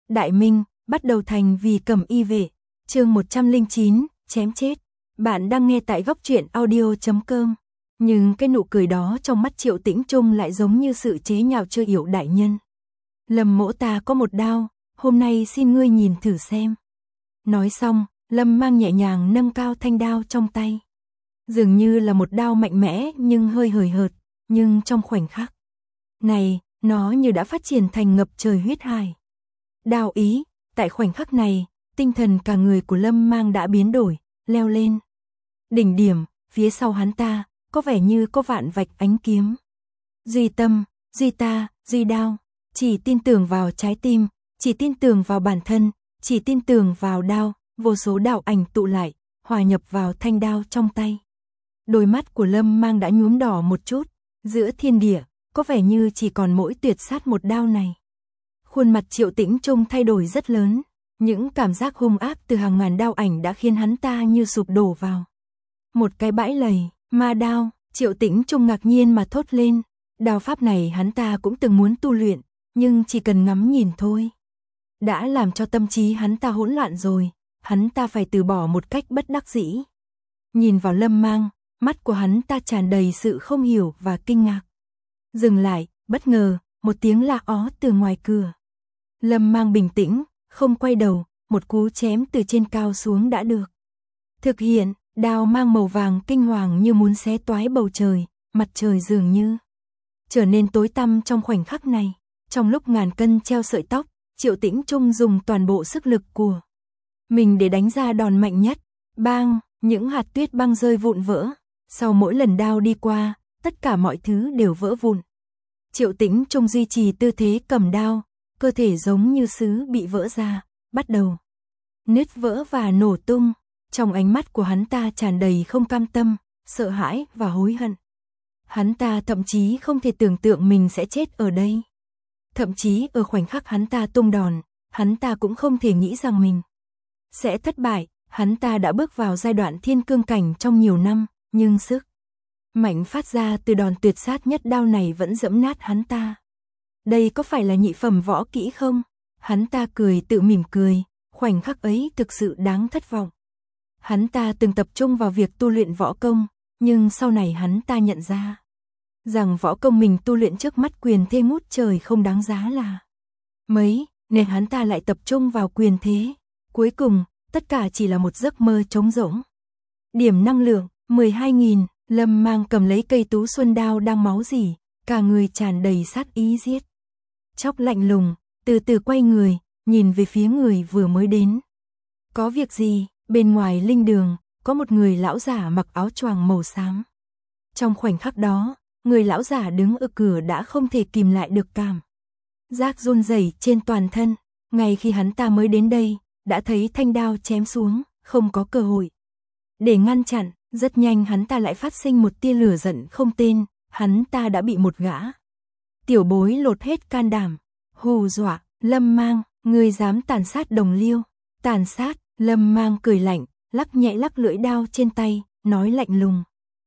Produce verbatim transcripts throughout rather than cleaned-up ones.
Đại Minh, bắt đầu thành vì Cẩm Y vệ, chương một trăm lẻ chín, chém chết. Bạn đang nghe tại góc truyện audio chấm com. Nhưng cái nụ cười đó trong mắt Triệu Tĩnh Trung lại giống như sự chế nhạo chơi yểu đại nhân. Lâm mỗ ta có một đao, hôm nay xin ngươi nhìn thử xem. Nói xong, Lâm Mang nhẹ nhàng nâng cao thanh đao trong tay. Dường như là một đao mạnh mẽ nhưng hơi hời hợt, nhưng trong khoảnh khắc này, nó như đã phát triển thành ngập trời huyết hải. Đao ý, tại khoảnh khắc này, tinh thần cả người của Lâm Mang đã biến đổi, leo lên. Đỉnh điểm, phía sau hắn ta, có vẻ như có vạn vạch ánh kiếm. Duy tâm, duy ta, duy đao, chỉ tin tưởng vào trái tim, chỉ tin tưởng vào bản thân, chỉ tin tưởng vào đao, vô số đạo ảnh tụ lại, hòa nhập vào thanh đao trong tay. Đôi mắt của Lâm Mang đã nhuốm đỏ một chút, giữa thiên địa, có vẻ như chỉ còn mỗi tuyệt sát một đao này. Khuôn mặt Triệu Tĩnh Trung thay đổi rất lớn, những cảm giác hung ác từ hàng ngàn đao ảnh đã khiến hắn ta như sụp đổ vào. Một cái bãi lầy, ma đao, Triệu Tĩnh Trung ngạc nhiên mà thốt lên, đao pháp này hắn ta cũng từng muốn tu luyện, nhưng chỉ cần ngắm nhìn thôi. Đã làm cho tâm trí hắn ta hỗn loạn rồi, hắn ta phải từ bỏ một cách bất đắc dĩ. Nhìn vào Lâm Mang, mắt của hắn ta tràn đầy sự không hiểu và kinh ngạc. Dừng lại, bất ngờ, một tiếng la ó từ ngoài cửa. Lâm Mang bình tĩnh, không quay đầu, một cú chém từ trên cao xuống đã được thực hiện, đao mang màu vàng kinh hoàng như muốn xé toái bầu trời, mặt trời dường như trở nên tối tăm trong khoảnh khắc này. Trong lúc ngàn cân treo sợi tóc, Triệu Tĩnh Trung dùng toàn bộ sức lực của mình để đánh ra đòn mạnh nhất. Bang, những hạt tuyết băng rơi vụn vỡ. Sau mỗi lần đao đi qua, tất cả mọi thứ đều vỡ vụn. Triệu Tĩnh Trung duy trì tư thế cầm đao, cơ thể giống như sứ bị vỡ ra, bắt đầu nứt vỡ và nổ tung. Trong ánh mắt của hắn ta tràn đầy không cam tâm, sợ hãi và hối hận. Hắn ta thậm chí không thể tưởng tượng mình sẽ chết ở đây. Thậm chí ở khoảnh khắc hắn ta tung đòn, hắn ta cũng không thể nghĩ rằng mình sẽ thất bại. Hắn ta đã bước vào giai đoạn thiên cương cảnh trong nhiều năm, nhưng sức mạnh phát ra từ đòn tuyệt sát nhất đao này vẫn dẫm nát hắn ta. Đây có phải là nhị phẩm võ kỹ không? Hắn ta cười tự mỉm cười, khoảnh khắc ấy thực sự đáng thất vọng. Hắn ta từng tập trung vào việc tu luyện võ công, nhưng sau này hắn ta nhận ra rằng võ công mình tu luyện trước mắt quyền thế ngút trời không đáng giá là mấy, nên hắn ta lại tập trung vào quyền thế. Cuối cùng, tất cả chỉ là một giấc mơ trống rỗng. Điểm năng lượng, mười hai nghìn, Lâm Mang cầm lấy cây tú xuân đao đang máu rỉ, cả người tràn đầy sát ý giết chóc lạnh lùng, từ từ quay người, nhìn về phía người vừa mới đến. Có việc gì? Bên ngoài linh đường, có một người lão giả mặc áo choàng màu xám. Trong khoảnh khắc đó, người lão giả đứng ở cửa đã không thể kìm lại được cảm giác run rẩy trên toàn thân. Ngay khi hắn ta mới đến đây, đã thấy thanh đao chém xuống, không có cơ hội để ngăn chặn. Rất nhanh hắn ta lại phát sinh một tia lửa giận không tên, hắn ta đã bị một gã tiểu bối lột hết can đảm, hù dọa. Lâm Mang, ngươi dám tàn sát đồng liêu? Tàn sát? Lâm Mang cười lạnh, lắc nhẹ lắc lưỡi đao trên tay, nói lạnh lùng.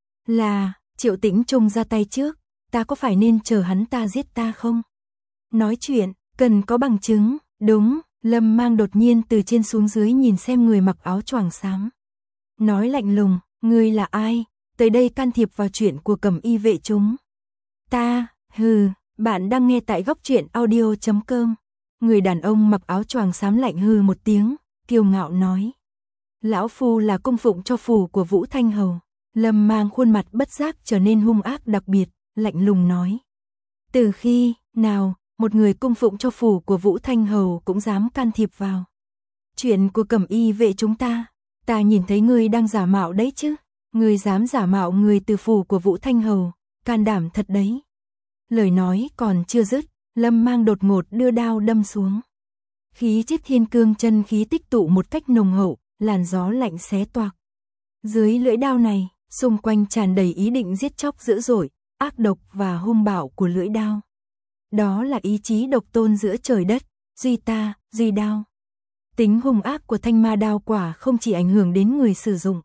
Là, Triệu Tĩnh Trung ra tay trước, ta có phải nên chờ hắn ta giết ta không? Nói chuyện, cần có bằng chứng. Đúng, Lâm Mang đột nhiên từ trên xuống dưới nhìn xem người mặc áo choàng xám. Nói lạnh lùng, ngươi là ai? Tới đây can thiệp vào chuyện của Cẩm Y vệ chúng ta? Hừ, bạn đang nghe tại góc truyện audio chấm com. Người đàn ông mặc áo choàng xám lạnh hừ một tiếng, kiêu ngạo nói. Lão phu là cung phụng cho phủ của Vũ Thanh Hầu. Lâm Mang khuôn mặt bất giác trở nên hung ác đặc biệt, lạnh lùng nói. Từ khi nào, một người cung phụng cho phủ của Vũ Thanh Hầu cũng dám can thiệp vào chuyện của Cẩm Y vệ chúng ta? Ta nhìn thấy ngươi đang giả mạo đấy chứ. Ngươi dám giả mạo người từ phủ của Vũ Thanh Hầu, can đảm thật đấy. Lời nói còn chưa dứt, Lâm Mang đột ngột đưa đao đâm xuống. Khí chất thiên cương chân khí tích tụ một cách nồng hậu, làn gió lạnh xé toạc. Dưới lưỡi đao này, xung quanh tràn đầy ý định giết chóc dữ dội, ác độc và hung bạo của lưỡi đao. Đó là ý chí độc tôn giữa trời đất, duy ta, duy đao. Tính hung ác của thanh ma đao quả không chỉ ảnh hưởng đến người sử dụng,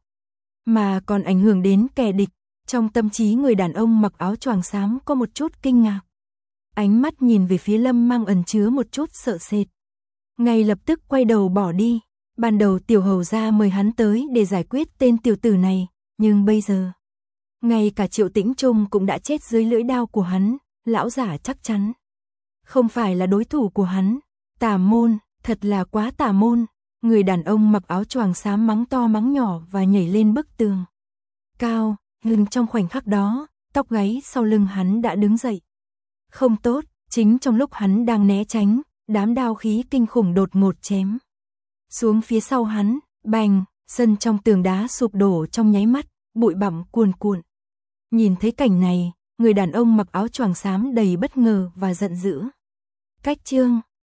mà còn ảnh hưởng đến kẻ địch. Trong tâm trí người đàn ông mặc áo choàng xám có một chút kinh ngạc. Ánh mắt nhìn về phía Lâm Mang ẩn chứa một chút sợ sệt. ngay lập tức quay đầu bỏ đi. Ban đầu tiểu hầu gia mời hắn tới để giải quyết tên tiểu tử này, nhưng bây giờ, ngay cả Triệu Tĩnh Trung cũng đã chết dưới lưỡi đao của hắn, lão giả chắc chắn không phải là đối thủ của hắn. Tà môn, thật là quá tà môn. Người đàn ông mặc áo choàng xám mắng to mắng nhỏ và nhảy lên bức tường cao, nhưng trong khoảnh khắc đó, tóc gáy sau lưng hắn đã đứng dậy. Không tốt, chính trong lúc hắn đang né tránh, đám đao khí kinh khủng đột ngột chém xuống phía sau hắn, bành, sân trong tường đá sụp đổ trong nháy mắt, bụi bặm cuồn cuộn. Nhìn thấy cảnh này, người đàn ông mặc áo choàng xám đầy bất ngờ và giận dữ. Cách chương